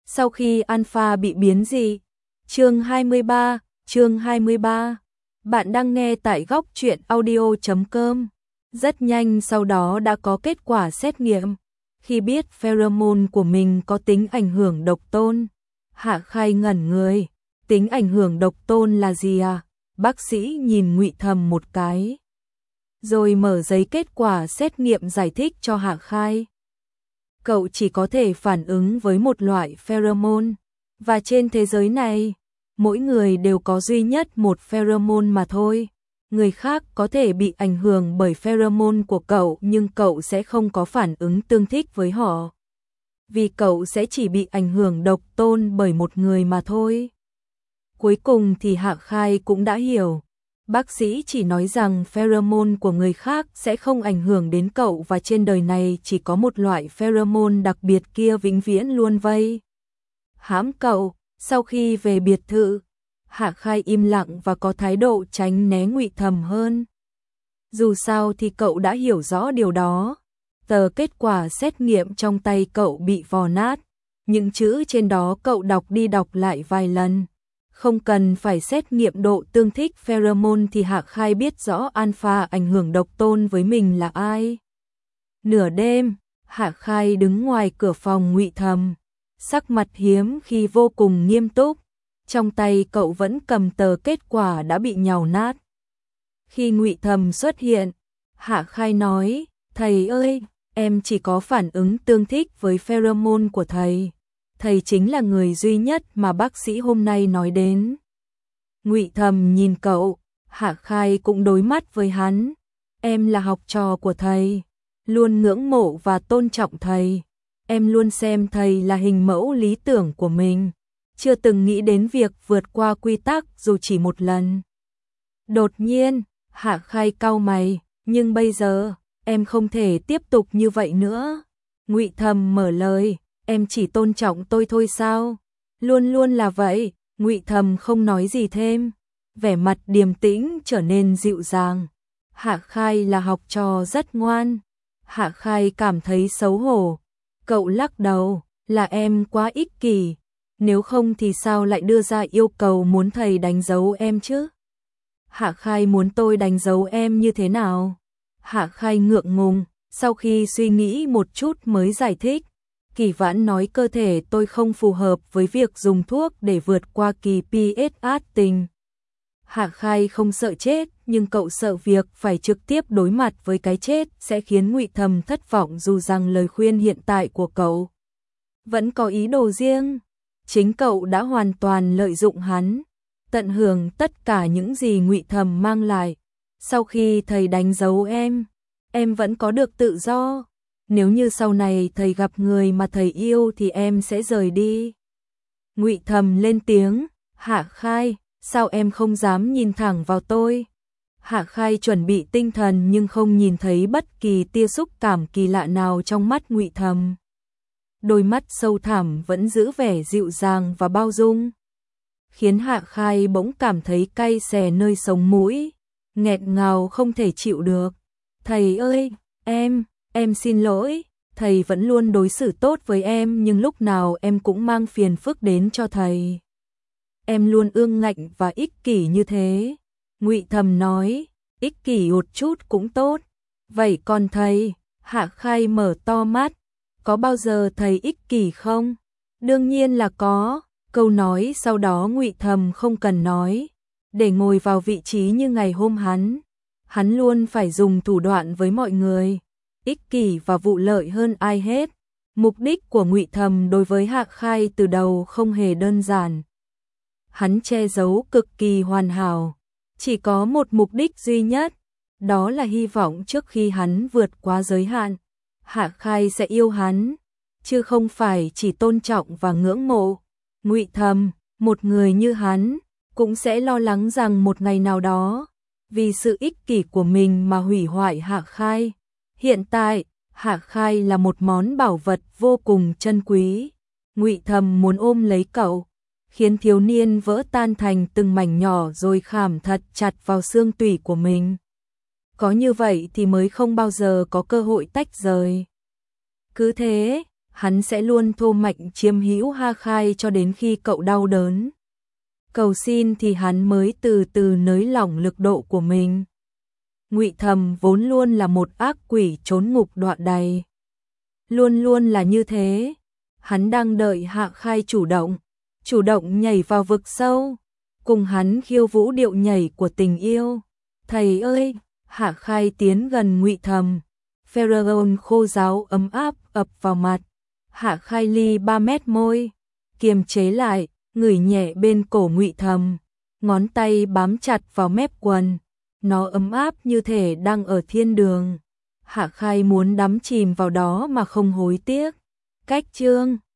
Sau khi Alpha bị biến dị. Chương 23. Bạn đang nghe tại góc truyện audio.com. Rất nhanh sau đó đã có kết quả xét nghiệm. Khi biết pheromone của mình có tính ảnh hưởng độc tôn, Hạ Khai ngẩn người. Tính ảnh hưởng độc tôn là gì à? Bác sĩ nhìn Ngụy Thầm một cái, rồi mở giấy kết quả xét nghiệm giải thích cho Hạ Khai. Cậu chỉ có thể phản ứng với một loại pheromone, và trên thế giới này, mỗi người đều có duy nhất một pheromone mà thôi. Người khác có thể bị ảnh hưởng bởi pheromone của cậu nhưng cậu sẽ không có phản ứng tương thích với họ. Vì cậu sẽ chỉ bị ảnh hưởng độc tôn bởi một người mà thôi. Cuối cùng thì Hạ Khai cũng đã hiểu. Bác sĩ chỉ nói rằng pheromone của người khác sẽ không ảnh hưởng đến cậu và trên đời này chỉ có một loại pheromone đặc biệt kia vĩnh viễn luôn vây hãm cậu. Sau khi về biệt thự, Hạ Khai im lặng và có thái độ tránh né Ngụy Thầm hơn. Dù sao thì cậu đã hiểu rõ điều đó. Tờ kết quả xét nghiệm trong tay cậu bị vò nát. Những chữ trên đó cậu đọc đi đọc lại vài lần. Không cần phải xét nghiệm độ tương thích pheromone thì Hạ Khai biết rõ Alpha ảnh hưởng độc tôn với mình là ai. Nửa đêm, Hạ Khai đứng ngoài cửa phòng Ngụy Thầm, sắc mặt hiếm khi vô cùng nghiêm túc. Trong tay cậu vẫn cầm tờ kết quả đã bị nhàu nát. Khi Ngụy Thầm xuất hiện, Hạ Khai nói, thầy ơi, em chỉ có phản ứng tương thích với pheromone của thầy. Thầy chính là người duy nhất mà bác sĩ hôm nay nói đến. Ngụy Thầm nhìn cậu, Hạ Khai cũng đối mắt với hắn. Em là học trò của thầy, luôn ngưỡng mộ và tôn trọng thầy. Em luôn xem thầy là hình mẫu lý tưởng của mình, chưa từng nghĩ đến việc vượt qua quy tắc dù chỉ một lần. Đột nhiên, Hạ Khai cau mày, nhưng bây giờ, em không thể tiếp tục như vậy nữa. Ngụy Thầm mở lời, em chỉ tôn trọng tôi thôi sao? Luôn luôn là vậy. Ngụy Thầm không nói gì thêm, vẻ mặt điềm tĩnh trở nên dịu dàng. Hạ Khai là học trò rất ngoan. Hạ Khai cảm thấy xấu hổ. Cậu lắc đầu, là em quá ích kỷ. Nếu không thì sao lại đưa ra yêu cầu muốn thầy đánh dấu em chứ? Hạ Khai muốn tôi đánh dấu em như thế nào? Hạ Khai ngượng ngùng, sau khi suy nghĩ một chút mới giải thích. Kỳ Vãn nói cơ thể tôi không phù hợp với việc dùng thuốc để vượt qua kỳ PSA tình. Hạ Khai không sợ chết, nhưng cậu sợ việc phải trực tiếp đối mặt với cái chết sẽ khiến Ngụy Thầm thất vọng dù rằng lời khuyên hiện tại của cậu vẫn có ý đồ riêng. Chính cậu đã hoàn toàn lợi dụng hắn, tận hưởng tất cả những gì Ngụy Thầm mang lại. Sau khi thầy đánh dấu em vẫn có được tự do. Nếu như sau này thầy gặp người mà thầy yêu thì em sẽ rời đi. Ngụy Thầm lên tiếng, Hạ Khai, sao em không dám nhìn thẳng vào tôi? Hạ Khai chuẩn bị tinh thần nhưng không nhìn thấy bất kỳ tia xúc cảm kỳ lạ nào trong mắt Ngụy Thầm. Đôi mắt sâu thẳm vẫn giữ vẻ dịu dàng và bao dung, khiến Hạ Khai bỗng cảm thấy cay xè nơi sống mũi, nghẹt ngào không thể chịu được. Thầy ơi, em xin lỗi, thầy vẫn luôn đối xử tốt với em nhưng lúc nào em cũng mang phiền phức đến cho thầy. Em luôn ương ngạnh và ích kỷ như thế. Ngụy Thầm nói, ích kỷ một chút cũng tốt. Vậy còn thầy? Hạ Khai mở to mắt, có bao giờ thầy ích kỷ không? Đương nhiên là có. Câu nói sau đó Ngụy Thầm không cần nói. Để ngồi vào vị trí như ngày hôm hắn luôn phải dùng thủ đoạn với mọi người, ích kỷ và vụ lợi hơn ai hết. Mục đích của Ngụy Thầm đối với Hạ Khai từ đầu không hề đơn giản. Hắn che giấu cực kỳ hoàn hảo, chỉ có một mục đích duy nhất, đó là hy vọng trước khi hắn vượt quá giới hạn, Hạ Khai sẽ yêu hắn, chứ không phải chỉ tôn trọng và ngưỡng mộ. Ngụy Thầm, một người như hắn, cũng sẽ lo lắng rằng một ngày nào đó, vì sự ích kỷ của mình mà hủy hoại Hạ Khai. Hiện tại, Hạ Khai là một món bảo vật vô cùng chân quý. Ngụy Thầm muốn ôm lấy cậu, khiến thiếu niên vỡ tan thành từng mảnh nhỏ rồi khảm thật chặt vào xương tủy của mình. Có như vậy thì mới không bao giờ có cơ hội tách rời. Cứ thế, hắn sẽ luôn thô mạnh chiếm hữu Hạ Khai cho đến khi cậu đau đớn. Cầu xin thì hắn mới từ từ nới lỏng lực độ của mình. Ngụy Thầm vốn luôn là một ác quỷ trốn ngục đọa đầy. Luôn luôn là như thế. Hắn đang đợi Hạ Khai chủ động nhảy vào vực sâu, cùng hắn khiêu vũ điệu nhảy của tình yêu. Thầy ơi! Hạ Khai tiến gần Ngụy Thầm. Pheromone khô ráo ấm áp ập vào mặt. Hạ Khai ly 3 mét môi, kiềm chế lại, ngửi nhẹ bên cổ Ngụy Thầm, ngón tay bám chặt vào mép quần. Nó ấm áp như thể đang ở thiên đường. Hạ Khai muốn đắm chìm vào đó mà không hối tiếc. Cách chương